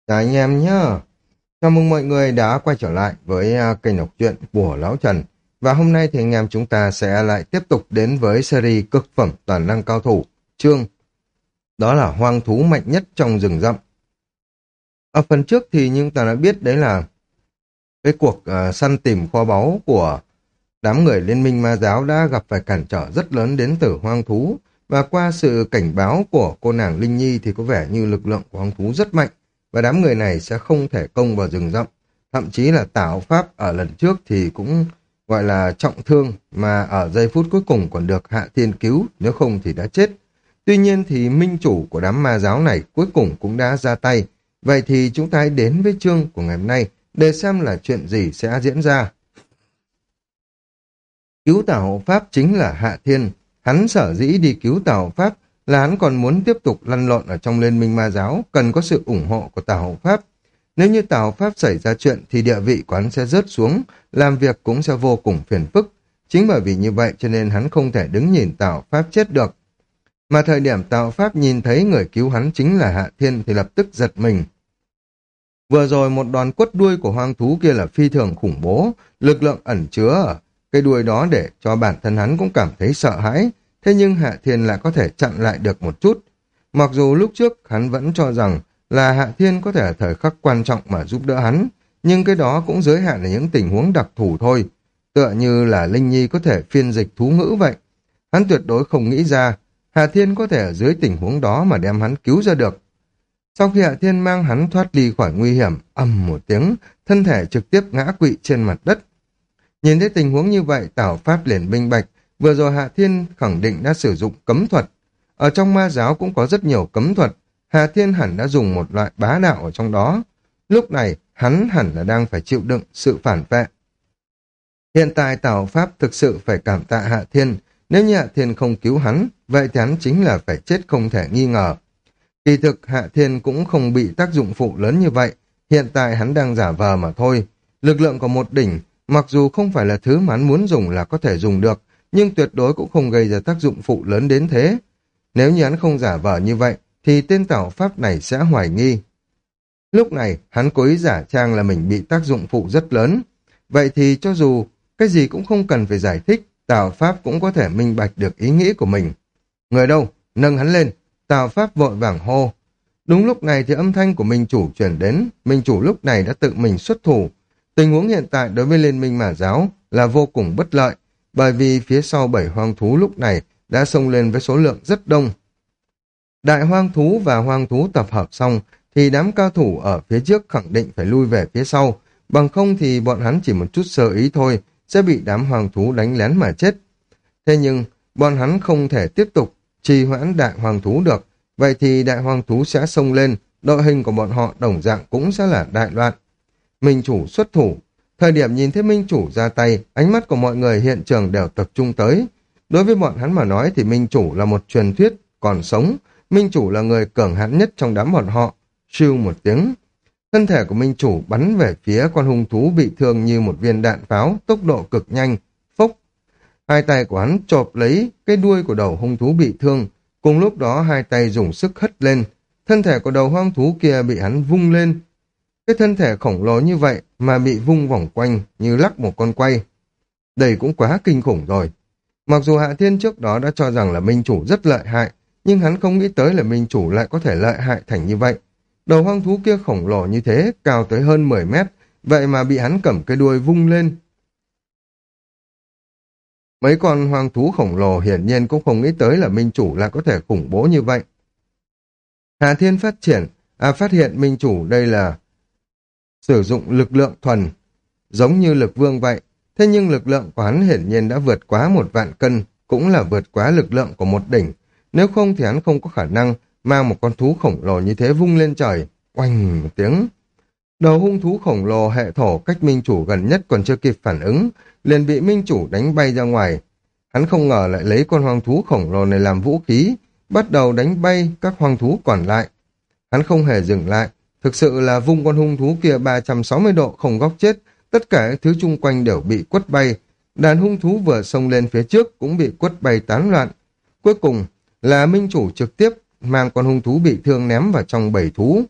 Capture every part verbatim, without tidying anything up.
Chào anh em nhé. Chào mừng mọi người đã quay trở lại với à, kênh đọc truyện của Lão Trần. Và hôm nay thì anh em chúng ta sẽ lại tiếp tục đến với series cực phẩm toàn năng cao thủ, chương đó là hoang thú mạnh nhất trong rừng rậm. Ở phần trước thì chúng ta đã biết đấy là cái cuộc à, săn tìm kho báu của đám người Liên minh Ma giáo đã gặp phải cản trở rất lớn đến từ hoang thú, và qua sự cảnh báo của cô nàng Linh Nhi thì có vẻ như lực lượng của hoang thú rất mạnh, và đám người này sẽ không thể công vào rừng rậm. Thậm chí là Tào Pháp ở lần trước thì cũng gọi là trọng thương, mà ở giây phút cuối cùng còn được Hạ Thiên cứu, nếu không thì đã chết. Tuy nhiên thì minh chủ của đám ma giáo này cuối cùng cũng đã ra tay. Vậy thì chúng ta hãy đến với chương của ngày hôm nay để xem là chuyện gì sẽ diễn ra. Cứu Tào Hộ Pháp chính là Hạ Thiên. Hắn sở dĩ đi cứu Tào Hộ Pháp là hắn còn muốn tiếp tục lăn lộn ở trong liên minh ma giáo, cần có sự ủng hộ của Tào Hộ Pháp. Nếu như Tào Hộ Pháp xảy ra chuyện thì địa vị của hắn sẽ rớt xuống, làm việc cũng sẽ vô cùng phiền phức. Chính bởi vì như vậy cho nên hắn không thể đứng nhìn Tào Hộ Pháp chết được. Mà thời điểm Tào Hộ Pháp nhìn thấy người cứu hắn chính là Hạ Thiên thì lập tức giật mình. Vừa rồi một đòn quất đuôi của hoang thú kia là phi thường khủng bố, lực lượng ẩn chứa ở cái đuôi đó để cho bản thân hắn cũng cảm thấy sợ hãi, thế nhưng Hạ Thiên lại có thể chặn lại được một chút. Mặc dù lúc trước hắn vẫn cho rằng là Hạ Thiên có thể ở thời khắc quan trọng mà giúp đỡ hắn, nhưng cái đó cũng giới hạn ở những tình huống đặc thù thôi, tựa như là Linh Nhi có thể phiên dịch thú ngữ vậy. Hắn tuyệt đối không nghĩ ra Hạ Thiên có thể ở dưới tình huống đó mà đem hắn cứu ra được. Sau khi Hạ Thiên mang hắn thoát ly khỏi nguy hiểm, ầm một tiếng, thân thể trực tiếp ngã quỵ trên mặt đất. Nhìn thấy tình huống như vậy, Tào Pháp liền minh bạch, vừa rồi Hạ Thiên khẳng định đã sử dụng cấm thuật. Ở trong ma giáo cũng có rất nhiều cấm thuật, Hạ Thiên hẳn đã dùng một loại bá đạo ở trong đó. Lúc này, hắn hẳn là đang phải chịu đựng sự phản vệ. Hiện tại Tào Pháp thực sự phải cảm tạ Hạ Thiên, nếu như Hạ Thiên không cứu hắn, vậy thì hắn chính là phải chết không thể nghi ngờ. Kỳ thực Hạ Thiên cũng không bị tác dụng phụ lớn như vậy, hiện tại hắn đang giả vờ mà thôi. Lực lượng của một đỉnh, mặc dù không phải là thứ mà hắn muốn dùng là có thể dùng được, nhưng tuyệt đối cũng không gây ra tác dụng phụ lớn đến thế. Nếu như hắn không giả vờ như vậy, thì tên Tào Pháp này sẽ hoài nghi. Lúc này, hắn cố ý giả trang là mình bị tác dụng phụ rất lớn. Vậy thì cho dù cái gì cũng không cần phải giải thích, Tào Pháp cũng có thể minh bạch được ý nghĩ của mình. Người đâu? Nâng hắn lên. Tào Pháp vội vàng hô. Đúng lúc này thì âm thanh của Minh Chủ truyền đến. Minh Chủ lúc này đã tự mình xuất thủ. Tình huống hiện tại đối với Liên minh Ma giáo là vô cùng bất lợi, bởi vì phía sau bảy hoang thú lúc này đã xông lên với số lượng rất đông. Đại hoang thú và hoang thú tập hợp xong thì đám cao thủ ở phía trước khẳng định phải lui về phía sau, bằng không thì bọn hắn chỉ một chút sơ ý thôi sẽ bị đám hoang thú đánh lén mà chết. Thế nhưng bọn hắn không thể tiếp tục trì hoãn đại hoang thú được, vậy thì đại hoang thú sẽ xông lên, đội hình của bọn họ đồng dạng cũng sẽ là đại loạn. Minh Chủ xuất thủ. Thời điểm nhìn thấy Minh Chủ ra tay, ánh mắt của mọi người hiện trường đều tập trung tới. Đối với bọn hắn mà nói thì Minh Chủ là một truyền thuyết còn sống. Minh Chủ là người cường hãn nhất trong đám bọn họ. Siêu một tiếng, thân thể của Minh Chủ bắn về phía con hung thú bị thương như một viên đạn pháo, tốc độ cực nhanh. Phốc, hai tay của hắn chộp lấy cái đuôi của đầu hung thú bị thương, cùng lúc đó hai tay dùng sức hất lên. Thân thể của đầu hoang thú kia bị hắn vung lên. Cái thân thể khổng lồ như vậy mà bị vung vòng quanh như lắc một con quay. Đây cũng quá kinh khủng rồi. Mặc dù Hạ Thiên trước đó đã cho rằng là Minh Chủ rất lợi hại, nhưng hắn không nghĩ tới là Minh Chủ lại có thể lợi hại thành như vậy. Đầu hoang thú kia khổng lồ như thế, cao tới hơn mười mét, vậy mà bị hắn cầm cái đuôi vung lên. Mấy con hoang thú khổng lồ hiển nhiên cũng không nghĩ tới là Minh Chủ lại có thể khủng bố như vậy. Hạ Thiên phát triển, à phát hiện Minh Chủ đây là sử dụng lực lượng thuần, giống như lực vương vậy. Thế nhưng lực lượng của hắn hiển nhiên đã vượt quá một vạn cân, cũng là vượt quá lực lượng của một đỉnh. Nếu không thì hắn không có khả năng mang một con thú khổng lồ như thế vung lên trời. Oanh một tiếng. Đầu hung thú khổng lồ hệ thổ cách Minh Chủ gần nhất còn chưa kịp phản ứng, liền bị Minh Chủ đánh bay ra ngoài. Hắn không ngờ lại lấy con hoang thú khổng lồ này làm vũ khí, bắt đầu đánh bay các hoang thú còn lại. Hắn không hề dừng lại, thực sự là vung con hung thú kia ba trăm sáu mươi độ không góc chết, tất cả các thứ chung quanh đều bị quất bay. Đàn hung thú vừa xông lên phía trước cũng bị quất bay tán loạn. Cuối cùng là Minh Chủ trực tiếp mang con hung thú bị thương ném vào trong bầy thú.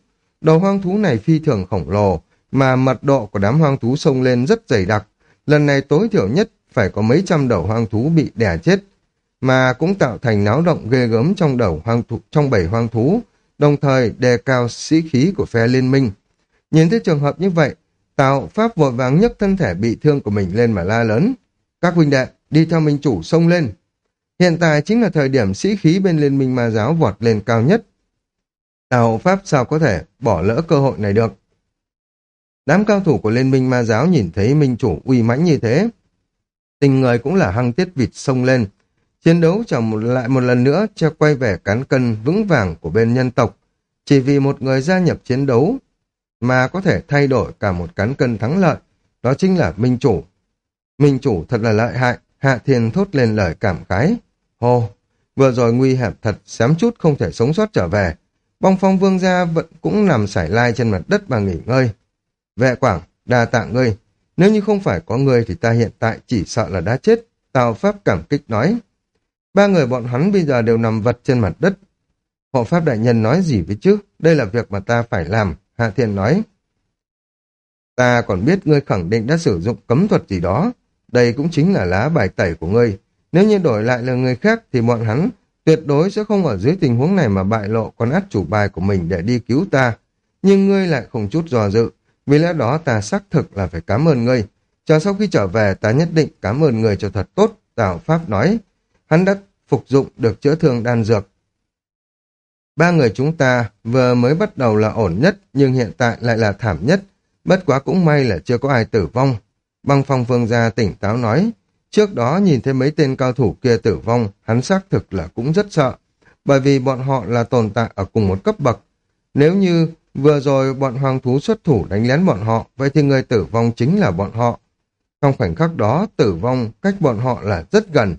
Đầu hoang thú này phi thường khổng lồ, mà mật độ của đám hoang thú xông lên rất dày đặc. Lần này tối thiểu nhất phải có mấy trăm đầu hoang thú bị đè chết, mà cũng tạo thành náo động ghê gớm trong đầu hoang thú, trong bầy hoang thú, đồng thời đề cao sĩ khí của phe liên minh. Nhìn thấy trường hợp như vậy, Tào Pháp vội vàng nhấc thân thể bị thương của mình lên mà la lớn: các huynh đệ, đi theo minh chủ xông lên. Hiện tại chính là thời điểm sĩ khí bên liên minh ma giáo vọt lên cao nhất. Tào Pháp sao có thể bỏ lỡ cơ hội này được. Đám cao thủ của liên minh ma giáo nhìn thấy minh chủ uy mãnh như thế, tình người cũng là hăng tiết vịt xông lên. Chiến đấu trở một, lại một lần nữa cho quay về cán cân vững vàng của bên nhân tộc. Chỉ vì một người gia nhập chiến đấu mà có thể thay đổi cả một cán cân thắng lợi, đó chính là minh chủ. Minh chủ thật là lợi hại, Hạ Thiên thốt lên lời cảm khái. Hồ, vừa rồi nguy hiểm thật, xém chút không thể sống sót trở về. Băng Phong Vương gia vẫn cũng nằm sải lai trên mặt đất mà nghỉ ngơi. Vệ Quảng, đa tạ ngươi, nếu như không phải có ngươi thì ta hiện tại chỉ sợ là đã chết, Tào Pháp cảm kích nói. Ba người bọn hắn bây giờ đều nằm vật trên mặt đất. Hộ Pháp đại nhân nói gì với chứ, đây là việc mà ta phải làm, Hạ Thiên nói. Ta còn biết ngươi khẳng định đã sử dụng cấm thuật gì đó, đây cũng chính là lá bài tẩy của ngươi. Nếu như đổi lại là người khác thì bọn hắn tuyệt đối sẽ không ở dưới tình huống này mà bại lộ con át chủ bài của mình để đi cứu ta. Nhưng ngươi lại không chút do dự, vì lẽ đó ta xác thực là phải cảm ơn ngươi. Chờ sau khi trở về ta nhất định cảm ơn ngươi cho thật tốt, Tào Pháp nói. Hắn đã phục dụng được chữa thương đan dược. Ba người chúng ta vừa mới bắt đầu là ổn nhất, nhưng hiện tại lại là thảm nhất. Bất quá cũng may là chưa có ai tử vong. Băng Phong Vương gia tỉnh táo nói. Trước đó nhìn thấy mấy tên cao thủ kia tử vong, hắn xác thực là cũng rất sợ. Bởi vì bọn họ là tồn tại ở cùng một cấp bậc. Nếu như vừa rồi bọn hoàng thú xuất thủ đánh lén bọn họ, vậy thì người tử vong chính là bọn họ. Trong khoảnh khắc đó, tử vong cách bọn họ là rất gần.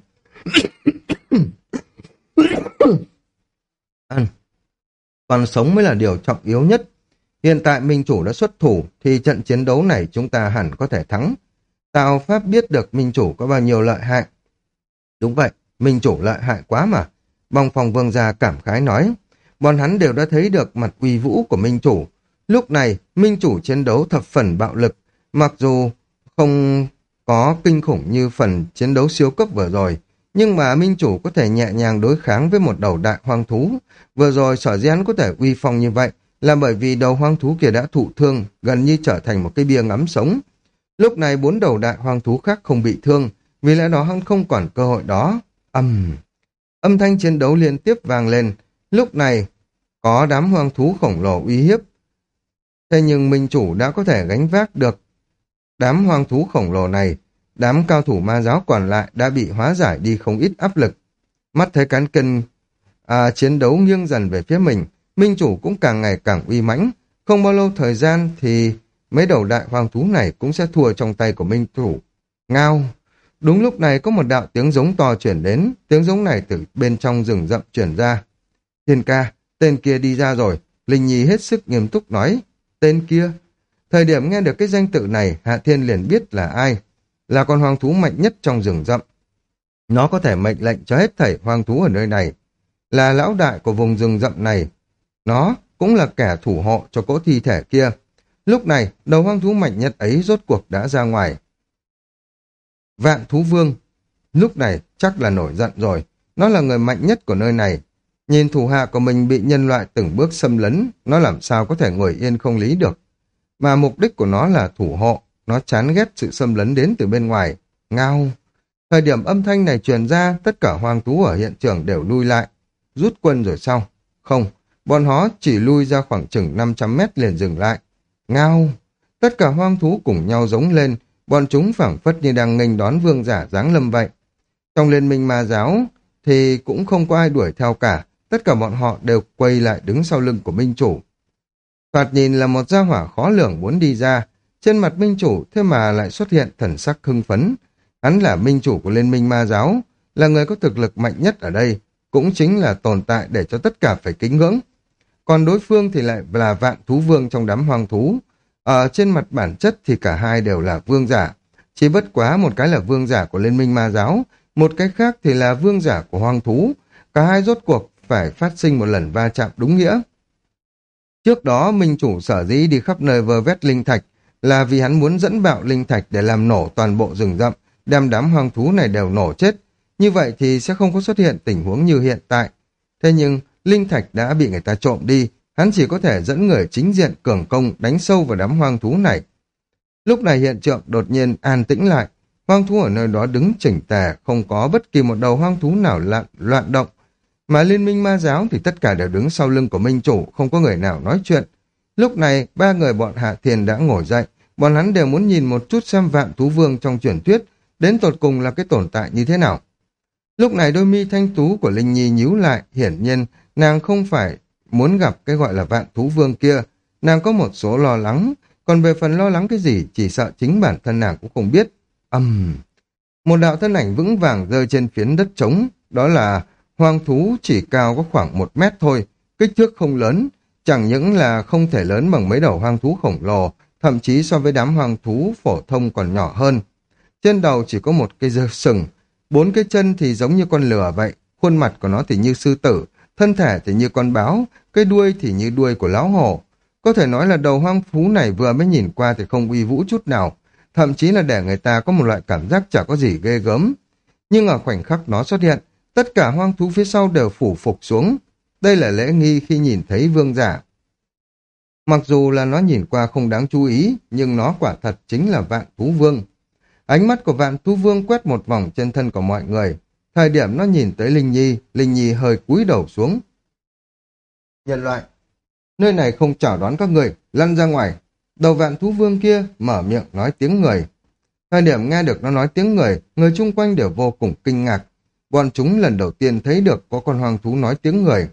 Ăn. Còn sống mới là điều trọng yếu nhất. Hiện tại minh chủ đã xuất thủ, thì trận chiến đấu này chúng ta hẳn có thể thắng. Tào Pháp biết được minh chủ có bao nhiêu lợi hại. Đúng vậy, minh chủ lợi hại quá mà. Băng Phong Vương gia cảm khái nói. Bọn hắn đều đã thấy được mặt uy vũ của minh chủ. Lúc này, minh chủ chiến đấu thập phần bạo lực. Mặc dù không có kinh khủng như phần chiến đấu siêu cấp vừa rồi, nhưng mà minh chủ có thể nhẹ nhàng đối kháng với một đầu đại hoang thú. Vừa rồi sở dĩ hắn có thể uy phong như vậy là bởi vì đầu hoang thú kia đã thụ thương, gần như trở thành một cái bia ngắm sống. Lúc này bốn đầu đại hoang thú khác không bị thương, vì lẽ đó hắn không còn cơ hội đó. Âm âm thanh chiến đấu liên tiếp vang lên. Lúc này có đám hoang thú khổng lồ uy hiếp. Thế nhưng minh chủ đã có thể gánh vác được đám hoang thú khổng lồ này. Đám cao thủ ma giáo còn lại đã bị hóa giải đi không ít áp lực. Mắt thấy cán cân à, chiến đấu nghiêng dần về phía mình, minh chủ cũng càng ngày càng uy mãnh. Không bao lâu thời gian thì mấy đầu đại hoang thú này cũng sẽ thua trong tay của minh chủ. Ngao! Đúng lúc này có một đạo tiếng giống to chuyển đến, tiếng giống này từ bên trong rừng rậm chuyển ra. Thiên ca, tên kia đi ra rồi, Linh Nhi hết sức nghiêm túc nói. Tên kia? Thời điểm nghe được cái danh tự này, Hạ Thiên liền biết là ai. Là con hoang thú mạnh nhất trong rừng rậm. Nó có thể mệnh lệnh cho hết thảy hoang thú ở nơi này. Là lão đại của vùng rừng rậm này. Nó cũng là kẻ thủ hộ cho cỗ thi thể kia. Lúc này, đầu hoang thú mạnh nhất ấy rốt cuộc đã ra ngoài. Vạn thú vương. Lúc này chắc là nổi giận rồi. Nó là người mạnh nhất của nơi này. Nhìn thủ hạ của mình bị nhân loại từng bước xâm lấn, nó làm sao có thể ngồi yên không lý được. Mà mục đích của nó là thủ hộ. Nó chán ghét sự xâm lấn đến từ bên ngoài. Ngao. Thời điểm âm thanh này truyền ra, tất cả hoang thú ở hiện trường đều lui lại. Rút quân rồi sao? Không, bọn họ chỉ lui ra khoảng chừng năm trăm mét liền dừng lại. Ngao. Tất cả hoang thú cùng nhau giống lên, bọn chúng phảng phất như đang nghênh đón vương giả giáng lâm vậy. Trong liên minh ma giáo thì cũng không có ai đuổi theo cả, tất cả bọn họ đều quay lại đứng sau lưng của minh chủ. Thoạt nhìn là một gia hỏa khó lường muốn đi ra, trên mặt minh chủ thế mà lại xuất hiện thần sắc hưng phấn. Hắn là minh chủ của liên minh ma giáo, là người có thực lực mạnh nhất ở đây, cũng chính là tồn tại để cho tất cả phải kính ngưỡng. Còn đối phương thì lại là vạn thú vương trong đám hoang thú. Ở trên mặt bản chất thì cả hai đều là vương giả. Chỉ bất quá một cái là vương giả của liên minh ma giáo, một cái khác thì là vương giả của hoang thú. Cả hai rốt cuộc phải phát sinh một lần va chạm đúng nghĩa. Trước đó Minh Chủ sở dĩ đi khắp nơi vơ vét linh thạch là vì hắn muốn dẫn bạo linh thạch để làm nổ toàn bộ rừng rậm, đem đám hoang thú này đều nổ chết. Như vậy thì sẽ không có xuất hiện tình huống như hiện tại. Thế nhưng linh thạch đã bị người ta trộm đi, hắn chỉ có thể dẫn người chính diện cường công đánh sâu vào đám hoang thú này. Lúc này hiện trường đột nhiên an tĩnh lại, hoang thú ở nơi đó đứng chỉnh tề, không có bất kỳ một đầu hoang thú nào loạn, loạn động. Mà liên minh ma giáo thì tất cả đều đứng sau lưng của Minh Chủ, không có người nào nói chuyện. Lúc này ba người bọn Hạ Thiên đã ngồi dậy, bọn hắn đều muốn nhìn một chút xem Vạn Thú Vương trong truyền thuyết đến tột cùng là cái tồn tại như thế nào. Lúc này đôi mi thanh tú của Linh Nhi nhíu lại, hiển nhiên nàng không phải muốn gặp cái gọi là Vạn Thú Vương kia, nàng có một số lo lắng, còn về phần lo lắng cái gì chỉ sợ chính bản thân nàng cũng không biết. Âm um. Một đạo thân ảnh vững vàng rơi trên phiến đất trống, đó là hoang thú chỉ cao có khoảng một mét thôi, kích thước không lớn, chẳng những là không thể lớn bằng mấy đầu hoang thú khổng lồ, thậm chí so với đám hoang thú phổ thông còn nhỏ hơn. Trên đầu chỉ có một cây dơ sừng, bốn cái chân thì giống như con lừa vậy, khuôn mặt của nó thì như sư tử, thân thể thì như con báo, cái đuôi thì như đuôi của lão hổ. Có thể nói là đầu hoang thú này vừa mới nhìn qua thì không uy vũ chút nào, thậm chí là để người ta có một loại cảm giác chả có gì ghê gớm. Nhưng ở khoảnh khắc nó xuất hiện, tất cả hoang thú phía sau đều phủ phục xuống. Đây là lễ nghi khi nhìn thấy vương giả. Mặc dù là nó nhìn qua không đáng chú ý, nhưng nó quả thật chính là Vạn Thú Vương. Ánh mắt của Vạn Thú Vương quét một vòng trên thân của mọi người. Thời điểm nó nhìn tới Linh Nhi, Linh Nhi hơi cúi đầu xuống. Nhân loại, nơi này không chào đón các người, lăn ra ngoài. Đầu Vạn Thú Vương kia mở miệng nói tiếng người. Thời điểm nghe được nó nói tiếng người, người chung quanh đều vô cùng kinh ngạc. Bọn chúng lần đầu tiên thấy được có con hoang thú nói tiếng người.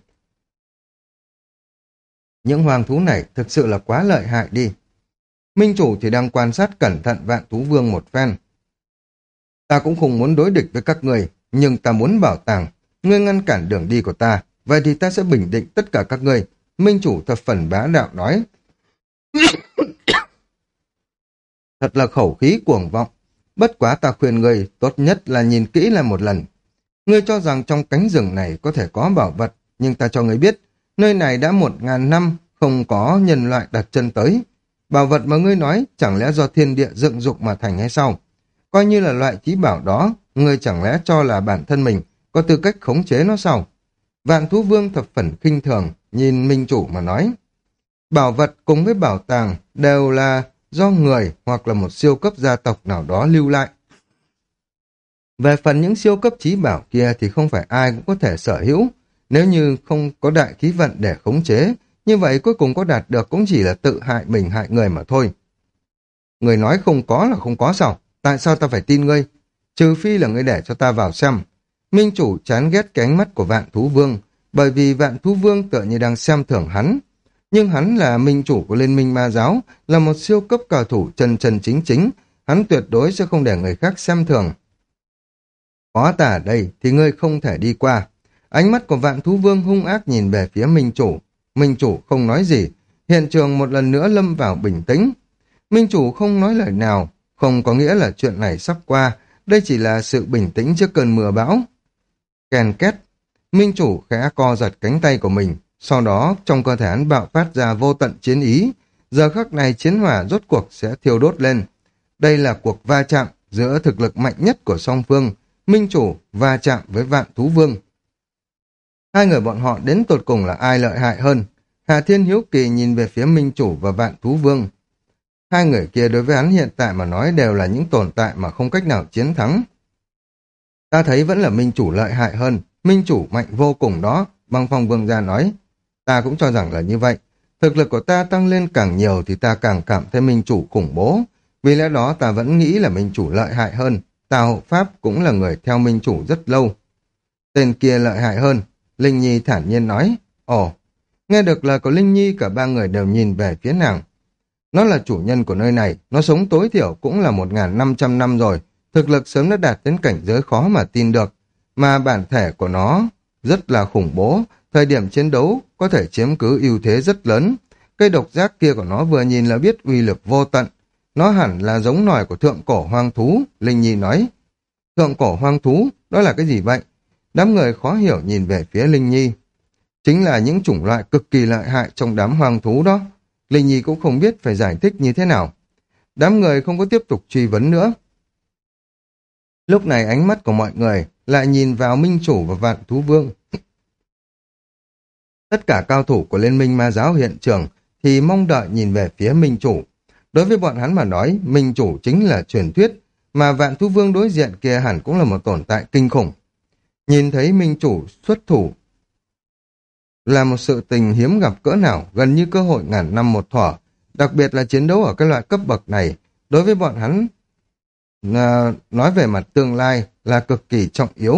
Những hoang thú này thực sự là quá lợi hại đi. Minh Chủ thì đang quan sát cẩn thận Vạn Thú Vương một phen. Ta cũng không muốn đối địch với các người, nhưng ta muốn bảo tàng. Ngươi ngăn cản đường đi của ta, vậy thì ta sẽ bình định tất cả các ngươi. Minh Chủ thập phần bá đạo nói. Thật là khẩu khí cuồng vọng. Bất quá ta khuyên ngươi tốt nhất là nhìn kỹ lại một lần. Ngươi cho rằng trong cánh rừng này có thể có bảo vật, nhưng ta cho ngươi biết, nơi này đã một ngàn năm không có nhân loại đặt chân tới. Bảo vật mà ngươi nói chẳng lẽ do thiên địa dựng dục mà thành hay sao? Coi như là loại chí bảo đó, ngươi chẳng lẽ cho là bản thân mình có tư cách khống chế nó sao? Vạn Thú Vương thập phần khinh thường, nhìn Minh Chủ mà nói. Bảo vật cùng với bảo tàng đều là do người hoặc là một siêu cấp gia tộc nào đó lưu lại. Về phần những siêu cấp chí bảo kia thì không phải ai cũng có thể sở hữu. Nếu như không có đại khí vận để khống chế, như vậy cuối cùng có đạt được cũng chỉ là tự hại mình hại người mà thôi. Người nói không có là không có sao? Tại sao ta phải tin ngươi? Trừ phi là ngươi để cho ta vào xem. Minh Chủ chán ghét cái ánh mắt của Vạn Thú Vương, bởi vì Vạn Thú Vương tựa như đang xem thường hắn. Nhưng hắn là Minh Chủ của Liên minh Ma Giáo, là một siêu cấp cao thủ chân chân chính chính, hắn tuyệt đối sẽ không để người khác xem thường. Có ta ở đây thì ngươi không thể đi qua. Ánh mắt của Vạn Thú Vương hung ác nhìn về phía Minh Chủ. Minh Chủ không nói gì, hiện trường một lần nữa lâm vào bình tĩnh. Minh Chủ không nói lời nào, không có nghĩa là chuyện này sắp qua, đây chỉ là sự bình tĩnh trước cơn mưa bão. Kèn két, Minh Chủ khẽ co giật cánh tay của mình, sau đó trong cơ thể hắn bạo phát ra vô tận chiến ý. Giờ khắc này chiến hỏa rốt cuộc sẽ thiêu đốt lên. Đây là cuộc va chạm giữa thực lực mạnh nhất của song phương, Minh Chủ va chạm với Vạn Thú Vương. Hai người bọn họ đến tột cùng là ai lợi hại hơn? Hà Thiên hiếu kỳ nhìn về phía Minh Chủ và Vạn Thú Vương. Hai người kia đối với hắn hiện tại mà nói đều là những tồn tại mà không cách nào chiến thắng. Ta thấy vẫn là Minh Chủ lợi hại hơn, Minh Chủ mạnh vô cùng đó, Băng Phong Vương gia nói. Ta cũng cho rằng là như vậy. Thực lực của ta tăng lên càng nhiều thì ta càng cảm thấy Minh Chủ khủng bố. Vì lẽ đó ta vẫn nghĩ là Minh Chủ lợi hại hơn. Tào Hộ Pháp cũng là người theo Minh Chủ rất lâu. Tên kia lợi hại hơn, Linh Nhi thản nhiên nói. Ồ, nghe được lời của Linh Nhi cả ba người đều nhìn về phía nàng. Nó là chủ nhân của nơi này, nó sống tối thiểu cũng là một nghìn năm trăm năm rồi. Thực lực sớm đã đạt đến cảnh giới khó mà tin được. Mà bản thể của nó rất là khủng bố. Thời điểm chiến đấu có thể chiếm cứ ưu thế rất lớn. Cây độc giác kia của nó vừa nhìn là biết uy lực vô tận. Nó hẳn là giống nòi của thượng cổ hoang thú, Linh Nhi nói. Thượng cổ hoang thú, đó là cái gì vậy? Đám người khó hiểu nhìn về phía Linh Nhi. chính là những chủng loại cực kỳ lợi hại trong đám hoang thú đó. Linh Nhi cũng không biết phải giải thích như thế nào. Đám người không có tiếp tục truy vấn nữa. Lúc này ánh mắt của mọi người lại nhìn vào Minh Chủ và Vạn Thú Vương. Tất cả cao thủ của Liên minh Ma giáo hiện trường thì mong đợi nhìn về phía Minh Chủ. Đối với bọn hắn mà nói, Minh Chủ chính là truyền thuyết, mà Vạn Thú Vương đối diện kia hẳn cũng là một tồn tại kinh khủng. Nhìn thấy Minh Chủ xuất thủ là một sự tình hiếm gặp cỡ nào, gần như cơ hội ngàn năm một thuở. Đặc biệt là chiến đấu ở cái loại cấp bậc này, đối với bọn hắn à, nói về mặt tương lai là cực kỳ trọng yếu.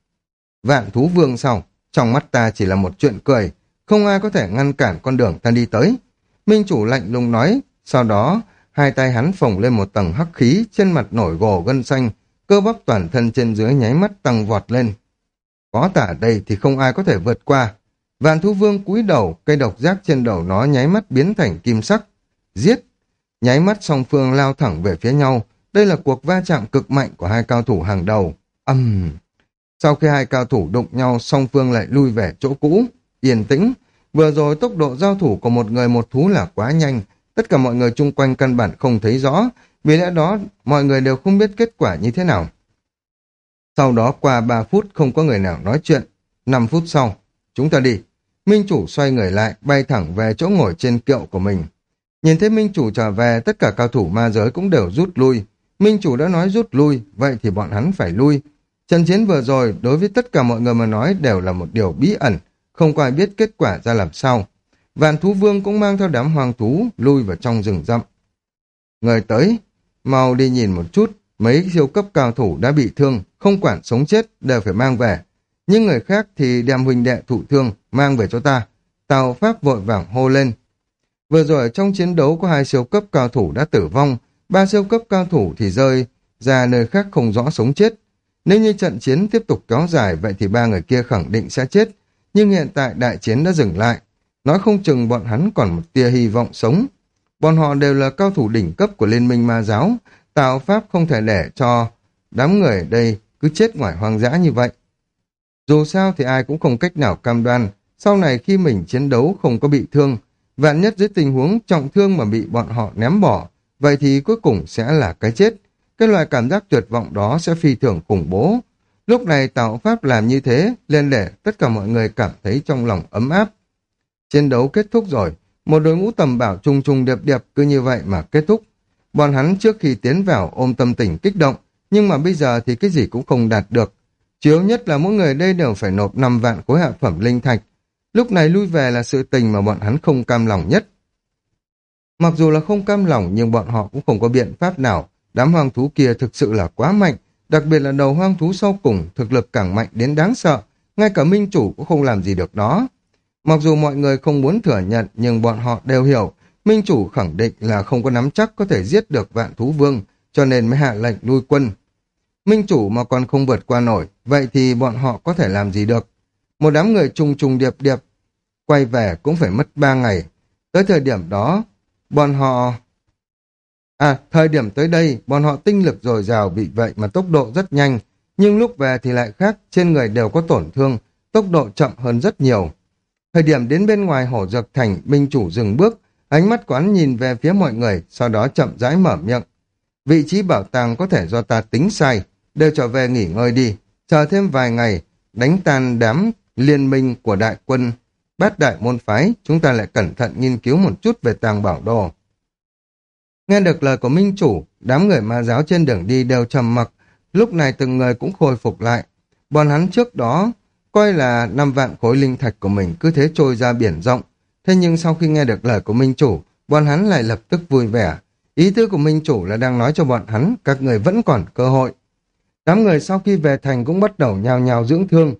Vạn Thú Vương sau, trong mắt ta chỉ là một chuyện cười, không ai có thể ngăn cản con đường ta đi tới. Minh Chủ lạnh lùng nói, sau đó hai tay hắn phồng lên một tầng hắc khí, trên mặt nổi gồ gân xanh, cơ bắp toàn thân trên dưới nháy mắt tăng vọt lên. Có ta ở đây thì không ai có thể vượt qua. Vạn Thú Vương cúi đầu, cây độc giác trên đầu nó nháy mắt biến thành kim sắc. Giết! Nháy mắt song phương lao thẳng về phía nhau. Đây là cuộc va chạm cực mạnh của hai cao thủ hàng đầu. Âm! Uhm. Sau khi hai cao thủ đụng nhau, song phương lại lui về chỗ cũ. Yên tĩnh. Vừa rồi tốc độ giao thủ của một người một thú là quá nhanh. Tất cả mọi người chung quanh căn bản không thấy rõ. Vì lẽ đó, mọi người đều không biết kết quả như thế nào. Sau đó qua ba phút không có người nào nói chuyện. năm phút sau, chúng ta đi. Minh Chủ xoay người lại, bay thẳng về chỗ ngồi trên kiệu của mình. Nhìn thấy Minh Chủ trở về, tất cả cao thủ ma giới cũng đều rút lui. Minh Chủ đã nói rút lui, vậy thì bọn hắn phải lui. Trận chiến vừa rồi, đối với tất cả mọi người mà nói đều là một điều bí ẩn, không có ai biết kết quả ra làm sao. Vạn Thú Vương cũng mang theo đám hoang thú, lui vào trong rừng rậm. Người tới, mau đi nhìn một chút, mấy siêu cấp cao thủ đã bị thương, không quản sống chết, đều phải mang về. Nhưng người khác thì đem huynh đệ thụ thương, mang về cho ta. Tào Pháp vội vàng hô lên. Vừa rồi trong chiến đấu có hai siêu cấp cao thủ đã tử vong, ba siêu cấp cao thủ thì rơi ra nơi khác không rõ sống chết. Nếu như trận chiến tiếp tục kéo dài, vậy thì ba người kia khẳng định sẽ chết. Nhưng hiện tại đại chiến đã dừng lại. Nói không chừng bọn hắn còn một tia hy vọng sống. Bọn họ đều là cao thủ đỉnh cấp của Liên minh Ma giáo. Tào Pháp không thể để cho đám người ở đây cứ chết ngoài hoang dã như vậy. Dù sao thì ai cũng không cách nào cam đoan, sau này khi mình chiến đấu không có bị thương, vạn nhất dưới tình huống trọng thương mà bị bọn họ ném bỏ, vậy thì cuối cùng sẽ là cái chết. Cái loại cảm giác tuyệt vọng đó sẽ phi thường khủng bố. Lúc này Tào Pháp làm như thế, lên để tất cả mọi người cảm thấy trong lòng ấm áp. Chiến đấu kết thúc rồi, một đội ngũ tầm bảo trùng trùng điệp điệp cứ như vậy mà kết thúc. Bọn hắn trước khi tiến vào ôm tâm tình kích động, nhưng mà bây giờ thì cái gì cũng không đạt được. Chủ yếu nhất là mỗi người đây đều phải nộp năm vạn khối hạ phẩm linh thạch. Lúc này lui về là sự tình mà bọn hắn không cam lòng nhất. Mặc dù là không cam lòng nhưng bọn họ cũng không có biện pháp nào. Đám hoang thú kia thực sự là quá mạnh, đặc biệt là đầu hoang thú sau cùng thực lực càng mạnh đến đáng sợ. Ngay cả Minh Chủ cũng không làm gì được nó. Mặc dù mọi người không muốn thừa nhận nhưng bọn họ đều hiểu Minh Chủ khẳng định là không có nắm chắc có thể giết được Vạn Thú Vương, cho nên mới hạ lệnh lui quân. Minh Chủ mà còn không vượt qua nổi, vậy thì bọn họ có thể làm gì được? Một đám người trùng trùng điệp điệp, quay về cũng phải mất ba ngày. Tới thời điểm đó, bọn họ... À, thời điểm tới đây, bọn họ tinh lực dồi dào bị vậy mà tốc độ rất nhanh, nhưng lúc về thì lại khác, trên người đều có tổn thương, tốc độ chậm hơn rất nhiều. Thời điểm đến bên ngoài hổ dược thành, Minh Chủ dừng bước, ánh mắt quán nhìn về phía mọi người, sau đó chậm rãi mở miệng. Vị trí bảo tàng có thể do ta tính sai, đều trở về nghỉ ngơi đi, chờ thêm vài ngày, đánh tan đám liên minh của đại quân bát đại môn phái, chúng ta lại cẩn thận nghiên cứu một chút về tàng bảo đồ. Nghe được lời của Minh Chủ, đám người ma giáo trên đường đi đều trầm mặc, lúc này từng người cũng khôi phục lại. Bọn hắn trước đó coi là năm vạn khối linh thạch của mình cứ thế trôi ra biển rộng, thế nhưng sau khi nghe được lời của Minh Chủ, bọn hắn lại lập tức vui vẻ. Ý tứ của Minh Chủ là đang nói cho bọn hắn các người vẫn còn cơ hội. Đám người sau khi về thành cũng bắt đầu nhào nhào dưỡng thương.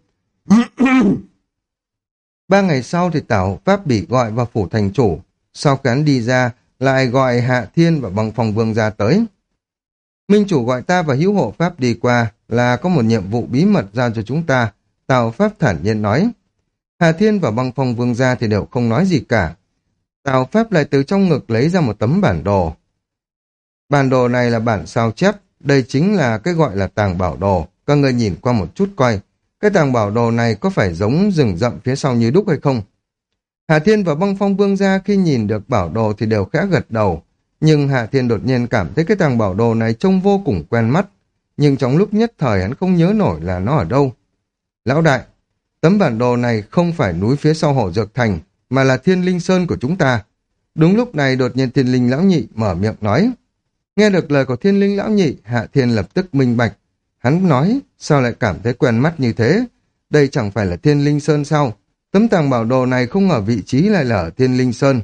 Ba ngày sau thì Tào Pháp bị gọi vào phủ thành chủ. Sau khi hắn đi ra, lại gọi Hạ Thiên và Băng Phong Vương ra tới. Minh Chủ gọi ta và Hữu Hộ Pháp đi qua là có một nhiệm vụ bí mật giao cho chúng ta. Tào Pháp thản nhiên nói. Hạ Thiên và Băng Phong Vương ra thì đều không nói gì cả. Tào Pháp lại từ trong ngực lấy ra một tấm bản đồ. Bản đồ này là bản sao chép, đây chính là cái gọi là tàng bảo đồ. Các người nhìn qua một chút coi. Cái tàng bảo đồ này có phải giống rừng rậm phía sau như đúc hay không? Hạ Thiên và Băng Phong Vương gia khi nhìn được bảo đồ thì đều khẽ gật đầu. Nhưng Hạ Thiên đột nhiên cảm thấy cái tàng bảo đồ này trông vô cùng quen mắt. Nhưng trong lúc nhất thời hắn không nhớ nổi là nó ở đâu. Lão đại, tấm bản đồ này không phải núi phía sau Hồ Dược Thành, mà là Thiên Linh Sơn của chúng ta. Đúng lúc này đột nhiên Thiên Linh Lão Nhị mở miệng nói. Nghe được lời của Thiên Linh Lão Nhị, Hạ Thiên lập tức minh bạch. Hắn nói, sao lại cảm thấy quen mắt như thế? Đây chẳng phải là Thiên Linh Sơn sao? Tấm tàng bảo đồ này không ở vị trí lại là ở Thiên Linh Sơn.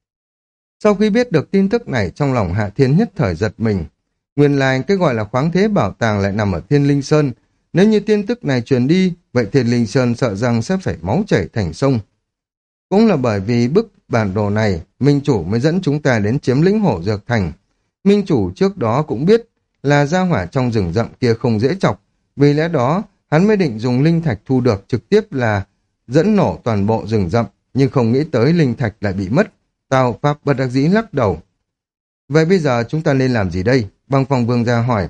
Sau khi biết được tin tức này, trong lòng Hạ Thiên nhất thời giật mình. Nguyên lai cái gọi là khoáng thế bảo tàng lại nằm ở Thiên Linh Sơn. Nếu như tin tức này truyền đi, vậy Thiên Linh Sơn sợ rằng sẽ phải máu chảy thành sông. Cũng là bởi vì bức bản đồ này, Minh Chủ mới dẫn chúng ta đến chiếm lĩnh Hổ Dược Thành. Minh Chủ trước đó cũng biết là gia hỏa trong rừng rậm kia không dễ chọc, vì lẽ đó hắn mới định dùng linh thạch thu được trực tiếp là dẫn nổ toàn bộ rừng rậm, nhưng không nghĩ tới linh thạch lại bị mất. Tào Pháp bất đắc dĩ lắc đầu. Vậy bây giờ chúng ta nên làm gì đây? Băng Phong Vương gia hỏi.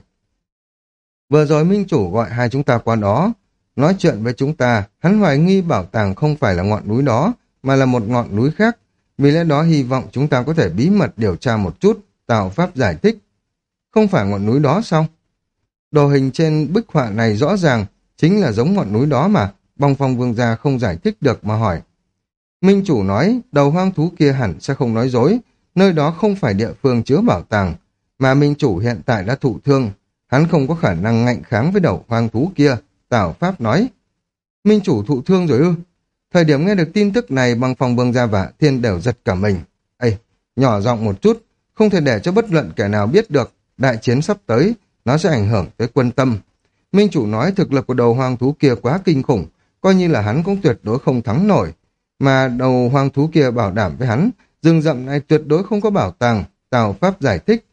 Vừa rồi Minh Chủ gọi hai chúng ta qua đó, nói chuyện với chúng ta, hắn hoài nghi bảo tàng không phải là ngọn núi đó, mà là một ngọn núi khác. Vì lẽ đó hy vọng chúng ta có thể bí mật điều tra một chút. Tào Pháp giải thích. Không phải ngọn núi đó sao? Đồ hình trên bức họa này rõ ràng chính là giống ngọn núi đó mà. Băng Phong Vương gia không giải thích được mà hỏi. Minh Chủ nói đầu hoang thú kia hẳn sẽ không nói dối, nơi đó không phải địa phương chứa bảo tàng, mà Minh Chủ hiện tại đã thụ thương, hắn không có khả năng ngạnh kháng với đầu hoang thú kia. Tào Pháp nói. Minh Chủ thụ thương rồi ư? Thời điểm nghe được tin tức này, Băng Phong Vương gia và Thiên đều giật cả mình. Ê, nhỏ giọng một chút, không thể để cho bất luận kẻ nào biết được, đại chiến sắp tới, nó sẽ ảnh hưởng tới quân tâm. Minh Chủ nói thực lực của đầu hoang thú kia quá kinh khủng, coi như là hắn cũng tuyệt đối không thắng nổi. Mà đầu hoang thú kia bảo đảm với hắn, rừng rậm này tuyệt đối không có bảo tàng. Tào Pháp giải thích.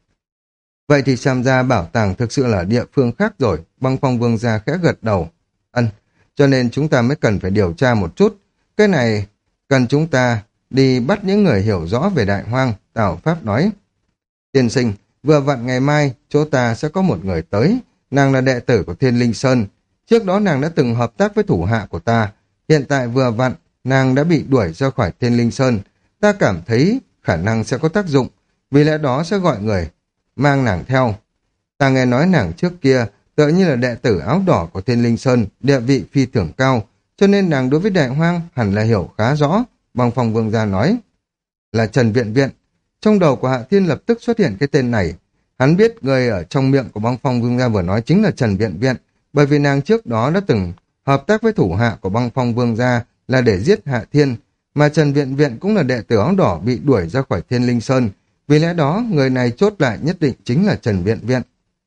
Vậy thì xem ra bảo tàng thực sự là ở địa phương khác rồi. Băng Phong Vương gia khẽ gật đầu. Ân, cho nên chúng ta mới cần phải điều tra một chút. Cái này cần chúng ta đi bắt những người hiểu rõ về đại hoang. Tào Pháp nói. Tiên sinh, vừa vặn ngày mai chỗ ta sẽ có một người tới. Nàng là đệ tử của Thiên Linh Sơn. Trước đó nàng đã từng hợp tác với thủ hạ của ta. Hiện tại vừa vặn nàng đã bị đuổi ra khỏi Thiên Linh Sơn. Ta cảm thấy khả năng sẽ có tác dụng. Vì lẽ đó sẽ gọi người mang nàng theo. Ta nghe nói nàng trước kia tựa như là đệ tử áo đỏ của Thiên Linh Sơn, địa vị phi thường cao, cho nên nàng đối với đại hoang hẳn là hiểu khá rõ. Băng Phong Vương gia nói. Là Trần Viện Viện. Trong đầu của Hạ Thiên lập tức xuất hiện cái tên này. Hắn biết người ở trong miệng của Băng Phong Vương gia vừa nói chính là Trần Viện Viện, bởi vì nàng trước đó đã từng hợp tác với thủ hạ của Băng Phong Vương gia là để giết Hạ Thiên, mà Trần Viện Viện cũng là đệ tử áo đỏ bị đuổi ra khỏi Thiên Linh Sơn. Vì lẽ đó, người này chốt lại nhất định chính là Trần Viện Viện.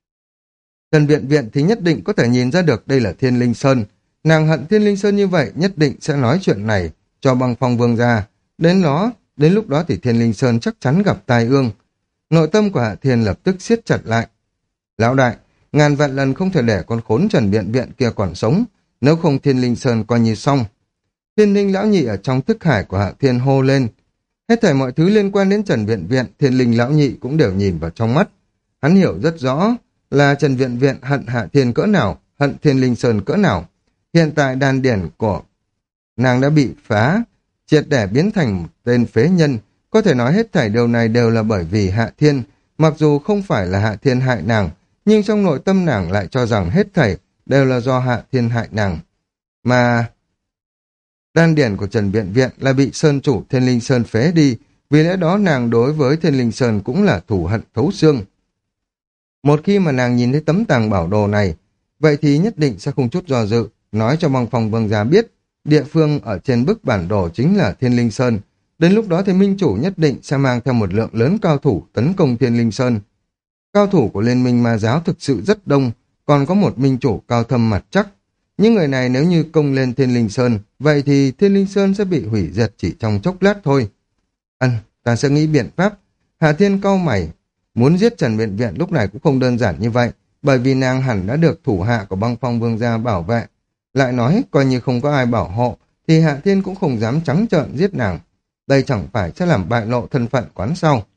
Trần Viện Viện thì nhất định có thể nhìn ra được đây là Thiên Linh Sơn. Nàng hận Thiên Linh Sơn như vậy, nhất định sẽ nói chuyện này cho Băng Phong Vương gia. Đến đó, đến lúc đó thì Thiên Linh Sơn chắc chắn gặp tai ương. Nội tâm của Hạ Thiên lập tức siết chặt lại. Lão đại, ngàn vạn lần không thể để con khốn Trần Viện Viện kia còn sống, nếu không Thiên Linh Sơn coi như xong. Thiên Linh Lão Nhị ở trong thức hải của Hạ Thiên hô lên. Hết thảy mọi thứ liên quan đến Trần Viện Viện, Thiên Linh Lão Nhị cũng đều nhìn vào trong mắt. Hắn hiểu rất rõ là Trần Viện Viện hận Hạ Thiên cỡ nào, hận Thiên Linh Sơn cỡ nào. Hiện tại đan điển của nàng đã bị phá, triệt để biến thành một tên phế nhân. Có thể nói hết thảy điều này đều là bởi vì Hạ Thiên. Mặc dù không phải là Hạ Thiên hại nàng, nhưng trong nội tâm nàng lại cho rằng hết thảy đều là do Hạ Thiên hại nàng. Mà đan điển của Trần Viện Viện là bị Sơn chủ Thiên Linh Sơn phế đi, vì lẽ đó nàng đối với Thiên Linh Sơn cũng là thù hận thấu xương. Một khi mà nàng nhìn thấy tấm tàng bảo đồ này, vậy thì nhất định sẽ không chút do dự, nói cho Băng Phong Vương gia biết, địa phương ở trên bức bản đồ chính là Thiên Linh Sơn. Đến lúc đó thì Minh Chủ nhất định sẽ mang theo một lượng lớn cao thủ tấn công Thiên Linh Sơn. Cao thủ của Liên minh Ma giáo thực sự rất đông, còn có một Minh Chủ cao thâm mặt chắc. Những người này nếu như công lên Thiên Linh Sơn, vậy thì Thiên Linh Sơn sẽ bị hủy diệt chỉ trong chốc lát thôi. Ân, ta sẽ nghĩ biện pháp. Hà Thiên cau mày, muốn giết Trần Viện Viện lúc này cũng không đơn giản như vậy, bởi vì nàng hẳn đã được thủ hạ của Băng Phong Vương gia bảo vệ. Lại nói, coi như không có ai bảo hộ, thì Hạ Thiên cũng không dám trắng trợn giết nàng. Đây chẳng phải sẽ làm bại lộ thân phận quán sau.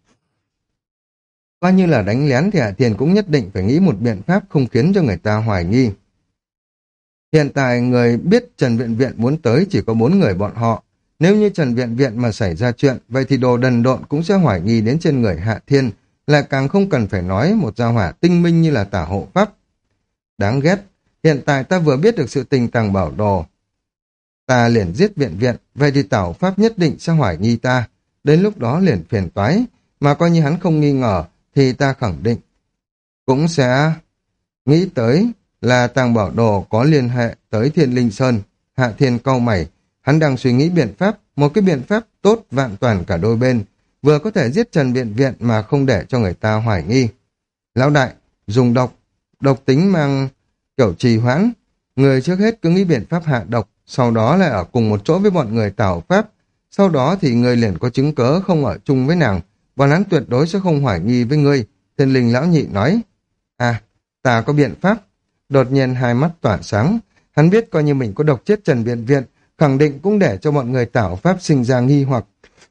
Coi như là đánh lén thì Hạ Thiên cũng nhất định phải nghĩ một biện pháp không khiến cho người ta hoài nghi. Hiện tại người biết Trần Viện Viện muốn tới chỉ có bốn người bọn họ. Nếu như Trần Viện Viện mà xảy ra chuyện, vậy thì đồ đần độn cũng sẽ hoài nghi đến trên người Hạ Thiên, lại càng không cần phải nói một gia hỏa tinh minh như là Tả Hộ Pháp. Đáng ghét, hiện tại ta vừa biết được sự tình Tàng Bảo Đồ. Ta liền giết Viện Viện, vậy thì Tả Hộ Pháp nhất định sẽ hoài nghi ta. Đến lúc đó liền phiền toái, mà coi như hắn không nghi ngờ, thì ta khẳng định cũng sẽ nghĩ tới là Tàng Bảo Đồ có liên hệ tới Thiên Linh Sơn. Hạ Thiên cau mày, hắn đang suy nghĩ biện pháp, một cái biện pháp tốt vạn toàn cả đôi bên, vừa có thể giết Trần Viện Viện mà không để cho người ta hoài nghi. Lão đại, dùng độc, độc tính mang kiểu trì hoãn, người trước hết cứ nghĩ biện pháp hạ độc, sau đó lại ở cùng một chỗ với bọn người Tào Pháp, sau đó thì người liền có chứng cớ không ở chung với nàng, bọn hắn tuyệt đối sẽ không hoài nghi với ngươi. Thiên Linh lão nhị nói, à, ta có biện pháp. Đột nhiên hai mắt tỏa sáng, hắn biết coi như mình có độc chết Trần Viện Viện, khẳng định cũng để cho bọn người Tảo Pháp sinh ra nghi hoặc.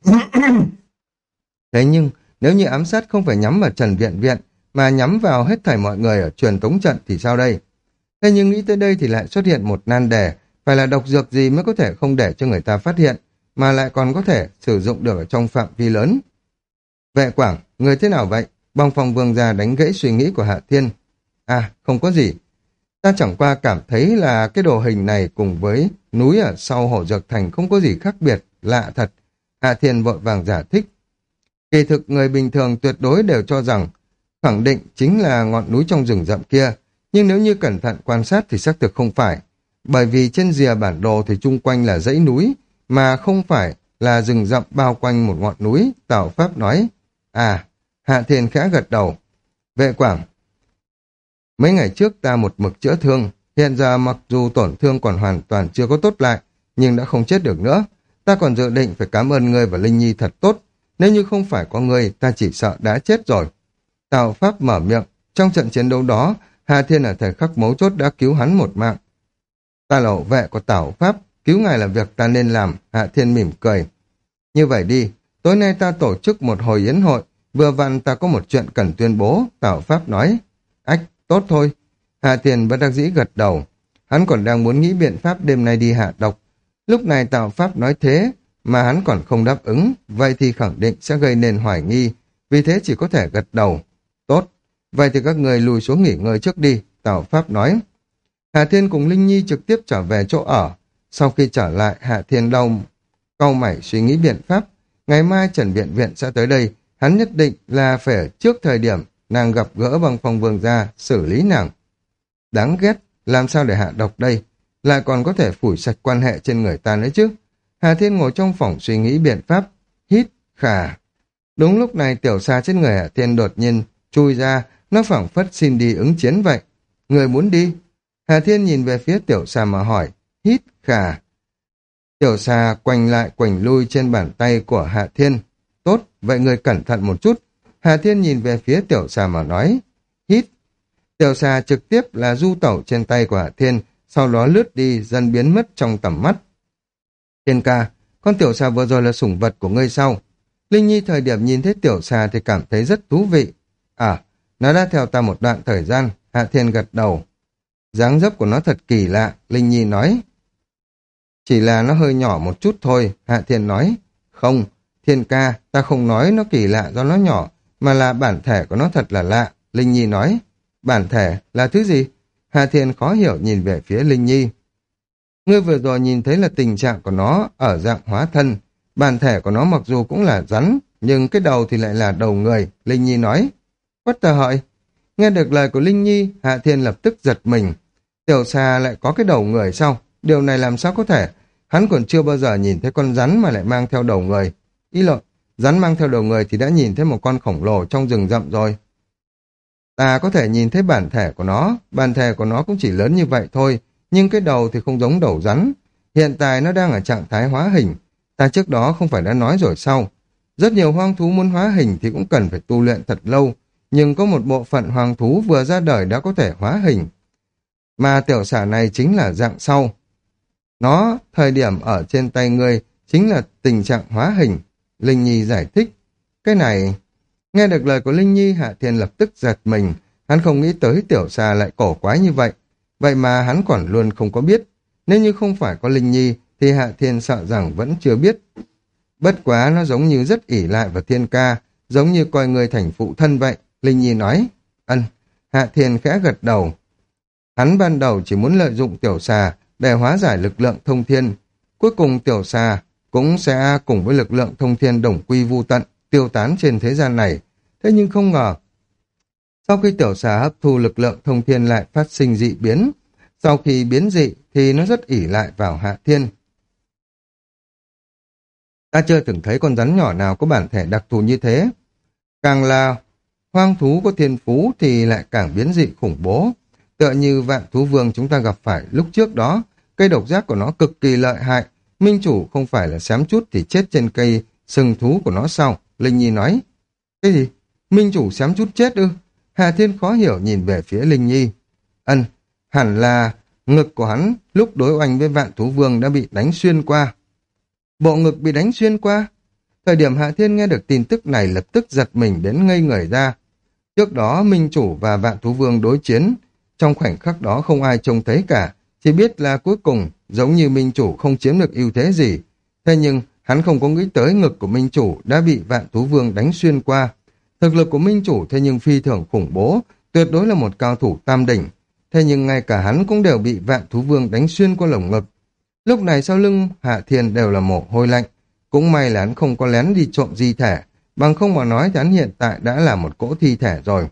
Thế nhưng, nếu như ám sát không phải nhắm vào Trần Viện Viện, mà nhắm vào hết thảy mọi người ở truyền tống trận thì sao đây? Thế nhưng nghĩ tới đây thì lại xuất hiện một nan đề, phải là độc dược gì mới có thể không để cho người ta phát hiện, mà lại còn có thể sử dụng được ở trong phạm vi lớn. Vệ Quảng, người thế nào vậy? Băng Phong Vương gia đánh gãy suy nghĩ của Hạ Thiên. À, không có gì. Ta chẳng qua cảm thấy là cái đồ hình này cùng với núi ở sau Hổ Dược Thành không có gì khác biệt, lạ thật. Hạ Thiên vội vàng giải thích. Kỳ thực người bình thường tuyệt đối đều cho rằng khẳng định chính là ngọn núi trong rừng rậm kia, nhưng nếu như cẩn thận quan sát thì xác thực không phải. Bởi vì trên rìa bản đồ thì chung quanh là dãy núi, mà không phải là rừng rậm bao quanh một ngọn núi, Tào Pháp nói. À, Hạ Thiên khẽ gật đầu. Vệ Quảng, mấy ngày trước ta một mực chữa thương, hiện giờ mặc dù tổn thương còn hoàn toàn chưa có tốt lại, nhưng đã không chết được nữa. Ta còn dự định phải cảm ơn ngươi và Linh Nhi thật tốt, nếu như không phải có ngươi, ta chỉ sợ đã chết rồi. Tào Pháp mở miệng, trong trận chiến đấu đó, Hạ Thiên ở thời khắc mấu chốt đã cứu hắn một mạng. Ta là hộ vệ của Tào Pháp, cứu ngài là việc ta nên làm, Hạ Thiên mỉm cười. Như vậy đi, tối nay ta tổ chức một hồi yến hội, vừa vặn ta có một chuyện cần tuyên bố, Tào Pháp nói. Ách, tốt thôi. Hạ Thiên bất đắc dĩ gật đầu. Hắn còn đang muốn nghĩ biện pháp đêm nay đi hạ độc. Lúc này Tào Pháp nói thế, mà hắn còn không đáp ứng, vậy thì khẳng định sẽ gây nên hoài nghi, vì thế chỉ có thể gật đầu. Tốt, vậy thì các người lùi xuống nghỉ ngơi trước đi, Tào Pháp nói. Hạ Thiên cùng Linh Nhi trực tiếp trở về chỗ ở. Sau khi trở lại, Hạ Thiên đau cau mày suy nghĩ biện pháp. Ngày mai Trần Viện Viện sẽ tới đây, hắn nhất định là phải ở trước thời điểm nàng gặp gỡ Băng Phong Vương gia, xử lý nàng. Đáng ghét, làm sao để hạ độc đây? Lại còn có thể phủi sạch quan hệ trên người ta nữa chứ. Hà Thiên ngồi trong phòng suy nghĩ biện pháp, hít, khà. Đúng lúc này tiểu xa trên người Hà Thiên đột nhiên chui ra, nó phảng phất xin đi ứng chiến vậy. Người muốn đi? Hà Thiên nhìn về phía tiểu xa mà hỏi, hít, khà. Tiểu xa quanh lại quanh lui trên bàn tay của Hạ Thiên. Tốt, vậy người cẩn thận một chút. Hà Thiên nhìn về phía tiểu xà mà nói, hít. Tiểu xà trực tiếp là du tẩu trên tay của Hạ Thiên, sau đó lướt đi, dần biến mất trong tầm mắt. Thiên ca, con tiểu xà vừa rồi là sủng vật của ngươi sao? Linh Nhi thời điểm nhìn thấy tiểu xà thì cảm thấy rất thú vị. À, nó đã theo ta một đoạn thời gian, Hạ Thiên gật đầu. Dáng dấp của nó thật kỳ lạ, Linh Nhi nói. Chỉ là nó hơi nhỏ một chút thôi, Hạ Thiên nói. Không, Thiên ca, ta không nói nó kỳ lạ do nó nhỏ, mà là bản thể của nó thật là lạ, Linh Nhi nói. Bản thể là thứ gì? Hà Thiên khó hiểu nhìn về phía Linh Nhi. Ngươi vừa rồi nhìn thấy là tình trạng của nó ở dạng hóa thân. Bản thể của nó mặc dù cũng là rắn, nhưng cái đầu thì lại là đầu người, Linh Nhi nói. Quất tờ hợi. Nghe được lời của Linh Nhi, Hạ Thiên lập tức giật mình. Tiểu xà lại có cái đầu người sao? Điều này làm sao có thể? Hắn còn chưa bao giờ nhìn thấy con rắn mà lại mang theo đầu người. Ý lộn, rắn mang theo đầu người thì đã nhìn thấy một con khổng lồ trong rừng rậm rồi. Ta có thể nhìn thấy bản thể của nó, bản thể của nó cũng chỉ lớn như vậy thôi, nhưng cái đầu thì không giống đầu rắn. Hiện tại nó đang ở trạng thái hóa hình. Ta trước đó không phải đã nói rồi sao? Rất nhiều hoang thú muốn hóa hình thì cũng cần phải tu luyện thật lâu, nhưng có một bộ phận hoang thú vừa ra đời đã có thể hóa hình. Mà tiểu xà này chính là dạng sau. Nó, thời điểm ở trên tay ngươi, chính là tình trạng hóa hình. Linh Nhi giải thích. Cái này... Nghe được lời của Linh Nhi, Hạ Thiên lập tức giật mình. Hắn không nghĩ tới tiểu xà lại cổ quái như vậy. vậy mà hắn còn luôn không có biết. Nếu như không phải có Linh Nhi, thì Hạ Thiên sợ rằng vẫn chưa biết. Bất quá nó giống như rất ỷ lại vào Thiên Ca, giống như coi người thành phụ thân vậy. Linh Nhi nói, ân. Hạ Thiên khẽ gật đầu. Hắn ban đầu chỉ muốn lợi dụng tiểu xà để hóa giải lực lượng thông thiên. Cuối cùng tiểu xà cũng sẽ cùng với lực lượng thông thiên đồng quy vu tận, tiêu tán trên thế gian này. Thế nhưng không ngờ, sau khi tiểu xà hấp thu lực lượng thông thiên lại phát sinh dị biến. Sau khi biến dị thì nó rất ỷ lại vào Hạ Thiên. Ta chưa từng thấy con rắn nhỏ nào có bản thể đặc thù như thế. Càng là hoang thú có thiên phú thì lại càng biến dị khủng bố. Tựa như vạn thú vương chúng ta gặp phải lúc trước đó, cây độc giác của nó cực kỳ lợi hại. Minh chủ không phải là xém chút thì chết trên cây sừng thú của nó sao? Linh Nhi nói. Cái gì? Minh chủ xém chút chết ư? Hà Thiên khó hiểu nhìn về phía Linh Nhi. Ân, hẳn là ngực của hắn lúc đối oanh với vạn thú vương đã bị đánh xuyên qua. Bộ ngực bị đánh xuyên qua? Thời điểm Hạ Thiên nghe được tin tức này lập tức giật mình đến ngây người ra. Trước đó Minh chủ và vạn thú vương đối chiến, trong khoảnh khắc đó không ai trông thấy cả, chỉ biết là cuối cùng giống như Minh chủ không chiếm được ưu thế gì. Thế nhưng hắn không có nghĩ tới ngực của Minh chủ đã bị vạn thú vương đánh xuyên qua. Thực lực của Minh chủ thế nhưng phi thường khủng bố, tuyệt đối là một cao thủ tam đỉnh. Thế nhưng ngay cả hắn cũng đều bị vạn thú vương đánh xuyên qua lồng ngực. Lúc này sau lưng Hạ Thiên đều là mồ hôi lạnh. Cũng may là hắn không có lén đi trộm di thể, bằng không mà nói thì hắn hiện tại đã là một cỗ thi thể rồi.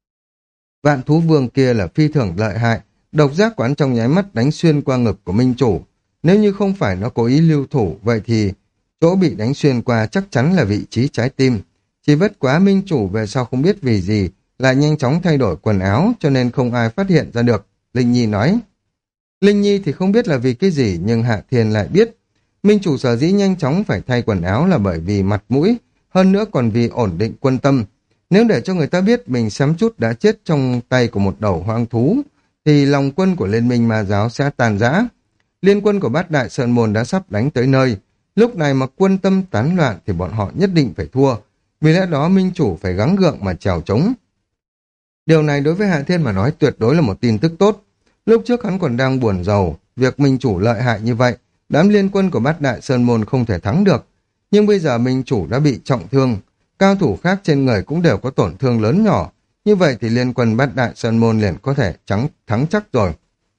Vạn thú vương kia là phi thường lợi hại, độc giác quán trong nháy mắt đánh xuyên qua ngực của Minh chủ. Nếu như không phải nó cố ý lưu thủ, vậy thì chỗ bị đánh xuyên qua chắc chắn là vị trí trái tim. Chỉ vất quá Minh chủ về sau không biết vì gì, lại nhanh chóng thay đổi quần áo cho nên không ai phát hiện ra được. Linh Nhi nói. Linh Nhi thì không biết là vì cái gì, nhưng Hạ Thiên lại biết. Minh chủ sở dĩ nhanh chóng phải thay quần áo là bởi vì mặt mũi, hơn nữa còn vì ổn định quân tâm. Nếu để cho người ta biết mình xém chút đã chết trong tay của một đầu hoang thú, thì lòng quân của Liên minh Ma giáo sẽ tàn rã. Liên quân của Bát Đại Sơn Môn đã sắp đánh tới nơi. Lúc này mà quân tâm tán loạn thì bọn họ nhất định phải thua. Vì lẽ đó Minh chủ phải gắng gượng mà chèo chống. Điều này đối với Hạ Thiên mà nói tuyệt đối là một tin tức tốt. Lúc trước hắn còn đang buồn rầu, việc Minh chủ lợi hại như vậy, đám liên quân của Bát Đại Sơn Môn không thể thắng được. Nhưng bây giờ Minh chủ đã bị trọng thương, cao thủ khác trên người cũng đều có tổn thương lớn nhỏ. Như vậy thì liên quân Bát Đại Sơn Môn liền có thể trắng, thắng chắc rồi.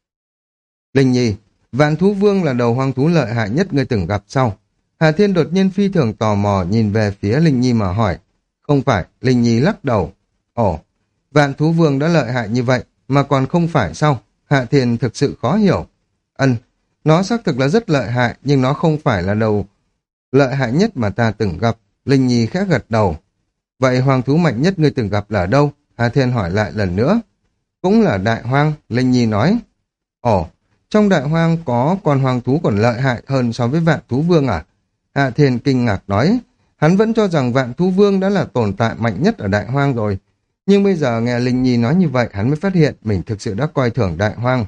Linh Nhi, vạn thú vương là đầu hoang thú lợi hại nhất ngươi từng gặp sau. Hà Thiên đột nhiên phi thường tò mò nhìn về phía Linh Nhi mà hỏi. Không phải, Linh Nhi lắc đầu. Ồ, vạn thú vương đã lợi hại như vậy, mà còn không phải sao? Hạ Thiên thực sự khó hiểu. Ân, nó xác thực là rất lợi hại, nhưng nó không phải là đầu lợi hại nhất mà ta từng gặp. Linh Nhi khẽ gật đầu. Vậy hoàng thú mạnh nhất ngươi từng gặp là ở đâu? Hà Thiên hỏi lại lần nữa. Cũng là đại hoang, Linh Nhi nói. Ồ, trong đại hoang có con hoàng thú còn lợi hại hơn so với vạn thú vương à? Hạ Thiên kinh ngạc nói. Hắn vẫn cho rằng vạn thú vương đã là tồn tại mạnh nhất ở đại hoang rồi. Nhưng bây giờ nghe Linh Nhi nói như vậy, hắn mới phát hiện mình thực sự đã coi thường đại hoang.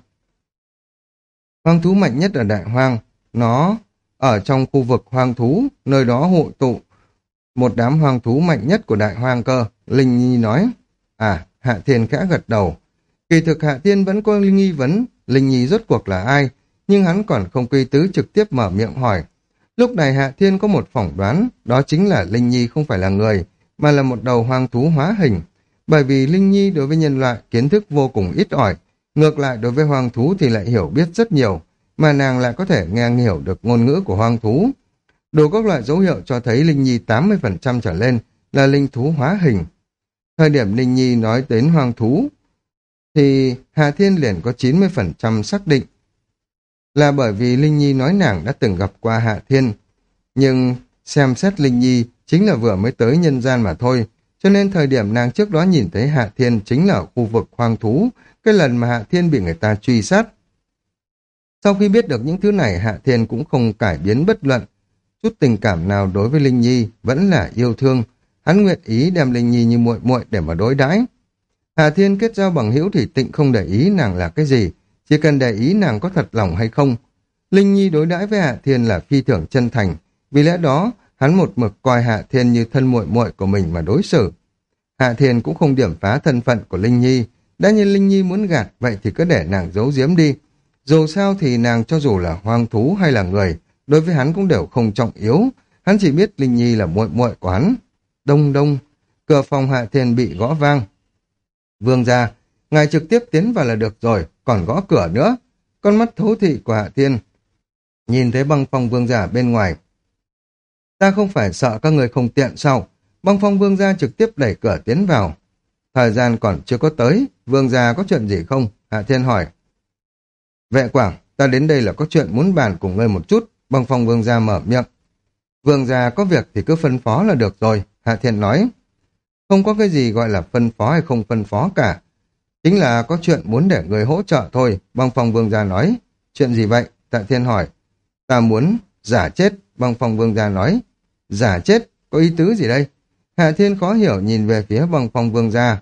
Hoang thú mạnh nhất ở đại hoang, nó ở trong khu vực hoang thú, nơi đó hội tụ một đám hoang thú mạnh nhất của đại hoang cơ. Linh Nhi nói. À, Hạ Thiên khẽ gật đầu. Kỳ thực Hạ Thiên vẫn có nghi vấn Linh Nhi rốt cuộc là ai, nhưng hắn còn không quy tứ trực tiếp mở miệng hỏi. Lúc này Hạ Thiên có một phỏng đoán, đó chính là Linh Nhi không phải là người, mà là một đầu hoang thú hóa hình. Bởi vì Linh Nhi đối với nhân loại kiến thức vô cùng ít ỏi, ngược lại đối với hoang thú thì lại hiểu biết rất nhiều, mà nàng lại có thể nghe hiểu được ngôn ngữ của hoang thú. Đủ các loại dấu hiệu cho thấy Linh Nhi tám mươi phần trăm trở lên là linh thú hóa hình. Thời điểm Linh Nhi nói đến hoang thú, thì Hà Thiên liền có chín mươi phần trăm xác định. Là bởi vì Linh Nhi nói nàng đã từng gặp qua Hạ Thiên. Nhưng xem xét Linh Nhi chính là vừa mới tới nhân gian mà thôi, cho nên thời điểm nàng trước đó nhìn thấy Hạ Thiên chính là ở khu vực hoang thú, cái lần mà Hạ Thiên bị người ta truy sát. Sau khi biết được những thứ này, Hạ Thiên cũng không cải biến bất luận. Chút tình cảm nào đối với Linh Nhi vẫn là yêu thương. Hắn nguyện ý đem Linh Nhi như muội muội để mà đối đãi. Hạ Thiên kết giao bằng hữu thì tịnh không để ý nàng là cái gì, chỉ cần để ý nàng có thật lòng hay không. Linh Nhi đối đãi với Hạ Thiên là phi thường chân thành, vì lẽ đó hắn một mực coi Hạ Thiên như thân muội muội của mình mà đối xử. Hạ Thiên cũng không điểm phá thân phận của Linh Nhi, Đã như Linh Nhi muốn gạt, vậy thì cứ để nàng giấu giếm đi. Dù sao thì nàng cho dù là hoang thú hay là người, đối với hắn cũng đều không trọng yếu. Hắn chỉ biết Linh Nhi là muội muội của hắn. Đông đông, cửa phòng Hạ Thiên bị gõ vang. Vương gia, ngài trực tiếp tiến vào là được rồi, còn gõ cửa nữa. Con mắt thấu thị của Hạ Thiên nhìn thấy Băng Phong vương gia bên ngoài. Ta không phải sợ các người không tiện sao? Băng Phong vương gia trực tiếp đẩy cửa tiến vào. Thời gian còn chưa có tới, vương gia có chuyện gì không? Hạ Thiên hỏi. Vệ Quảng, ta đến đây là có chuyện muốn bàn cùng ngươi một chút. Băng Phong vương gia mở miệng. Vương gia có việc thì cứ phân phó là được rồi, Hạ Thiên nói. Không có cái gì gọi là phân phó hay không phân phó cả. Chính là có chuyện muốn để người hỗ trợ thôi, Băng Phong vương gia nói. Chuyện gì vậy? Hạ Thiên hỏi. Ta muốn giả chết, Băng Phong vương gia nói. Giả chết? Có ý tứ gì đây? Hạ Thiên khó hiểu nhìn về phía Băng Phong vương gia.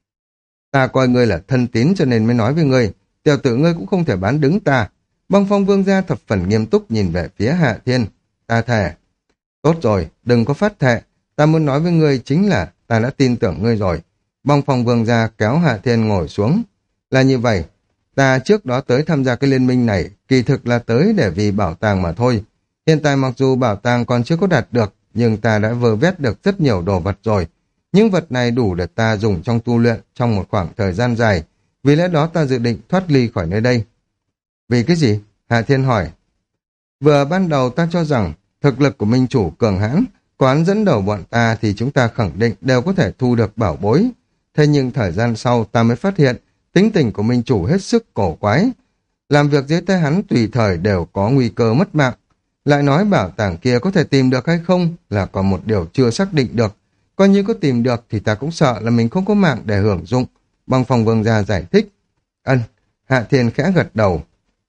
Ta coi ngươi là thân tín cho nên mới nói với ngươi. Tiểu tử ngươi cũng không thể bán đứng ta. Băng Phong vương gia thập phần nghiêm túc nhìn về phía Hạ Thiên. Ta thề. Tốt rồi, đừng có phát thệ. Ta muốn nói với ngươi chính là ta đã tin tưởng ngươi rồi. Băng Phong vương gia kéo Hạ Thiên ngồi xuống. Là như vậy, ta trước đó tới tham gia cái liên minh này, kỳ thực là tới để vì bảo tàng mà thôi. Hiện tại mặc dù bảo tàng còn chưa có đạt được, nhưng ta đã vơ vét được rất nhiều đồ vật rồi. Những vật này đủ để ta dùng trong tu luyện trong một khoảng thời gian dài. Vì lẽ đó ta dự định thoát ly khỏi nơi đây. Vì cái gì? Hạ Thiên hỏi. Vừa ban đầu ta cho rằng thực lực của minh chủ cường hãn, quán dẫn đầu bọn ta thì chúng ta khẳng định đều có thể thu được bảo bối. Thế nhưng thời gian sau ta mới phát hiện tính tình của minh chủ hết sức cổ quái. Làm việc dưới tay hắn tùy thời đều có nguy cơ mất mạng. Lại nói bảo tàng kia có thể tìm được hay không là còn một điều chưa xác định được. Coi như có tìm được thì ta cũng sợ là mình không có mạng để hưởng dụng. Băng Phong vương gia giải thích. Ân, Hạ Thiên khẽ gật đầu.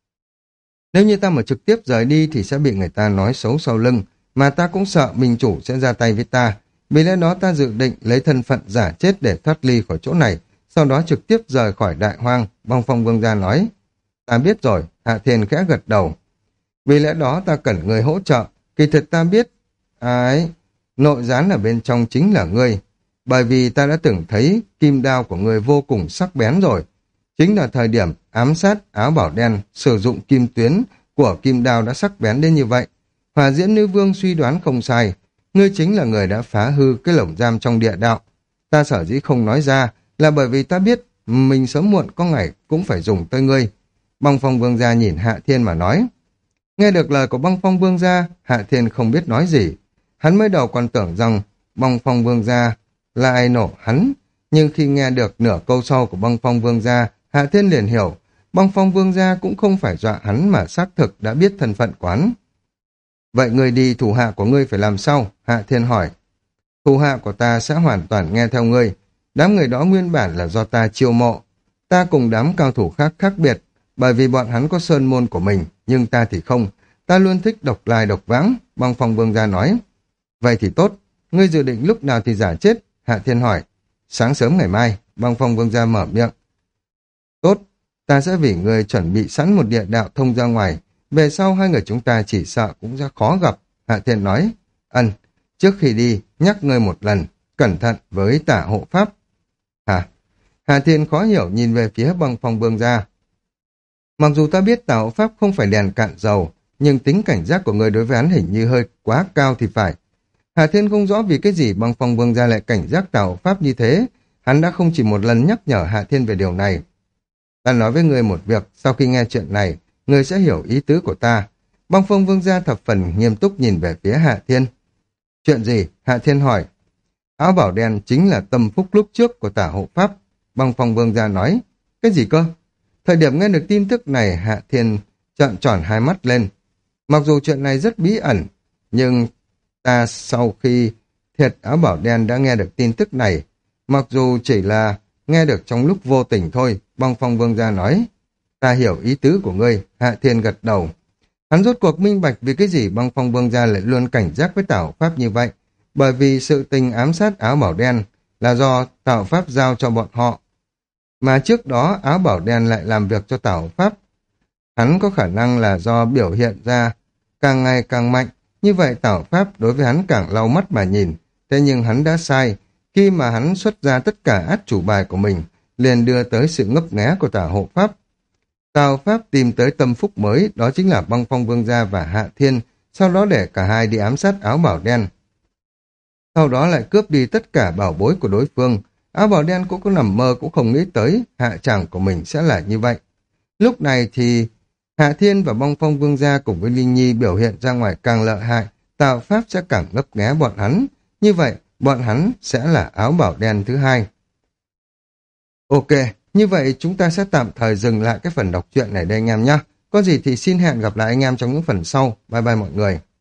Nếu như ta mà trực tiếp rời đi thì sẽ bị người ta nói xấu sau lưng, mà ta cũng sợ minh chủ sẽ ra tay với ta. Vì lẽ đó ta dự định lấy thân phận giả chết để thoát ly khỏi chỗ này, sau đó trực tiếp rời khỏi đại hoang, Băng Phong vương gia nói. Ta biết rồi, Hạ Thiên khẽ gật đầu. Vì lẽ đó ta cần người hỗ trợ, kỳ thực ta biết, ai, nội gián ở bên trong chính là ngươi, bởi vì ta đã từng thấy kim đao của ngươi vô cùng sắc bén rồi. Chính là thời điểm ám sát áo bảo đen sử dụng kim tuyến của kim đao đã sắc bén đến như vậy. Hòa diễn nữ vương suy đoán không sai, ngươi chính là người đã phá hư cái lồng giam trong địa đạo. Ta sở dĩ không nói ra là bởi vì ta biết mình sớm muộn có ngày cũng phải dùng tới ngươi. Băng Phong vương gia nhìn Hạ Thiên mà nói. Nghe được lời của Băng Phong vương gia, Hạ Thiên không biết nói gì. Hắn mới đầu còn tưởng rằng Băng Phong vương gia là ai nổ hắn, nhưng khi nghe được nửa câu sau của Băng Phong vương gia, Hạ Thiên liền hiểu, Băng Phong vương gia cũng không phải dọa hắn mà xác thực đã biết thân phận quán. Vậy người đi thủ hạ của ngươi phải làm sao? Hạ Thiên hỏi. Thủ hạ của ta sẽ hoàn toàn nghe theo ngươi. Đám người đó nguyên bản là do ta chiêu mộ. Ta cùng đám cao thủ khác khác biệt, bởi vì bọn hắn có sơn môn của mình, nhưng ta thì không. Ta luôn thích độc lai độc vãng, Băng Phong vương gia nói. Vậy thì tốt, ngươi dự định lúc nào thì giả chết? Hạ Thiên hỏi. Sáng sớm ngày mai, Băng Phong vương gia mở miệng. Tốt, ta sẽ vì ngươi chuẩn bị sẵn một địa đạo thông ra ngoài. Về sau hai người chúng ta chỉ sợ cũng sẽ khó gặp. Hạ Thiên nói. Ân, trước khi đi, nhắc ngươi một lần, cẩn thận với tả hộ pháp. Hả? Hạ Thiên khó hiểu nhìn về phía Băng Phong vương gia. Mặc dù ta biết tả hộ pháp không phải đèn cạn dầu, nhưng tính cảnh giác của người đối với hắn hình như hơi quá cao thì phải. Hạ Thiên không rõ vì cái gì Băng Phong vương gia lại cảnh giác tả hộ pháp như thế. Hắn đã không chỉ một lần nhắc nhở Hạ Thiên về điều này. Ta nói với ngươi một việc, sau khi nghe chuyện này, ngươi sẽ hiểu ý tứ của ta. Băng Phong vương gia thập phần nghiêm túc nhìn về phía Hạ Thiên. Chuyện gì? Hạ Thiên hỏi. Áo bảo đen chính là tâm phúc lúc trước của tả hộ pháp. Băng Phong vương gia nói. Cái gì cơ? Thời điểm nghe được tin tức này, Hạ Thiên trợn tròn hai mắt lên. Mặc dù chuyện này rất bí ẩn, nhưng ta sau khi thiệt áo bảo đen đã nghe được tin tức này, mặc dù chỉ là nghe được trong lúc vô tình thôi, Băng Phong vương gia nói. Ta hiểu ý tứ của ngươi, Hạ Thiên gật đầu. Hắn rốt cuộc minh bạch vì cái gì Băng Phong vương gia lại luôn cảnh giác với tảo pháp như vậy, bởi vì sự tình ám sát áo bảo đen là do tảo pháp giao cho bọn họ. Mà trước đó áo bảo đen lại làm việc cho tảo pháp. Hắn có khả năng là do biểu hiện ra càng ngày càng mạnh, như vậy tảo pháp đối với hắn càng lau mắt mà nhìn. Thế nhưng hắn đã sai, khi mà hắn xuất ra tất cả át chủ bài của mình, liền đưa tới sự ngấp nghé của Tào hộ pháp. Tào Pháp tìm tới tâm phúc mới, đó chính là Băng Phong Vương Gia và Hạ Thiên, sau đó để cả hai đi ám sát áo bảo đen. Sau đó lại cướp đi tất cả bảo bối của đối phương. Áo bảo đen cũng có nằm mơ cũng không nghĩ tới hạ tràng của mình sẽ là như vậy. Lúc này thì Hạ Thiên và Băng Phong Vương Gia cùng với Linh Nhi biểu hiện ra ngoài càng lợi hại, Tào Pháp sẽ càng ngấp nghé bọn hắn. Như vậy, bọn hắn sẽ là áo bảo đen thứ hai. Ok, như vậy chúng ta sẽ tạm thời dừng lại cái phần đọc truyện này đây anh em nhé. Có gì thì xin hẹn gặp lại anh em trong những phần sau. Bye bye mọi người.